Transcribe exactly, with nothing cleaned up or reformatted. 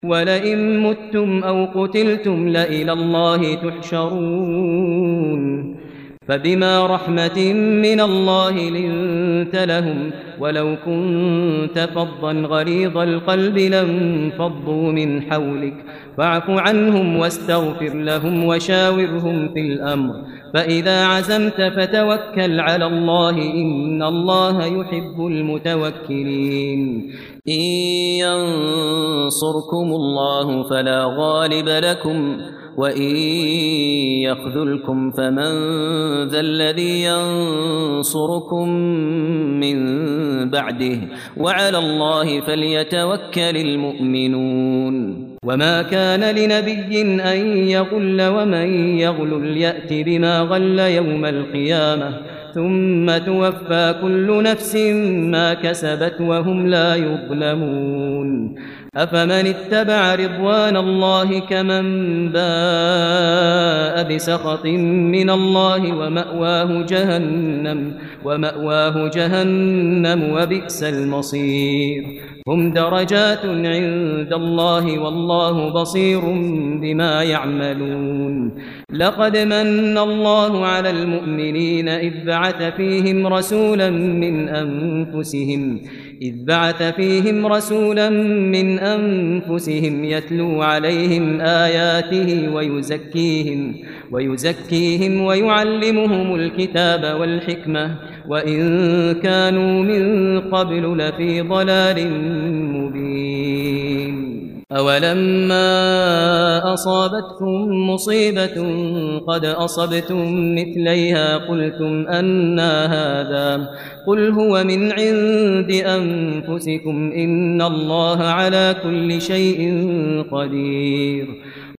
ولئن متم أو قتلتم لإلى الله تحشرون فبما رحمة من الله لنت لهم ولو كنت فظا غليظ القلب لانفضوا من حولك فاعف عنهم واستغفر لهم وشاورهم في الأمر فإذا عزمت فتوكل على الله إن الله يحب المتوكلين إن ينصركم الله فلا غالب لكم وإن يخذلكم فمن ذا الذي ينصركم من بعده وعلى الله فليتوكل المؤمنون وما كان لنبي أن يغل ومن يغل يأت بما غل يوم القيامة ثم توفى كل نفس ما كسبت وهم لا يظلمون أفمن اتبع رضوان الله كمن باء بسخط من الله ومأواه جهنم ومأواه جهنم وبئس المصير هم درجات عند الله والله بصير بما يعملون لقد من الله على المؤمنين إذ بعث فيهم رسولا من أنفسهم إذ بعث فيهم رسولا من أنفسهم يتلو عليهم آياته ويزكيهم ويزكيهم ويعلمهم الكتاب والحكمة وإن كانوا من قبل لفي ضلال مبين أولما أصابتكم مصيبة قد أصبتم مثليها قلتم أنى هذا قل هو من عند أنفسكم إن الله على كل شيء قدير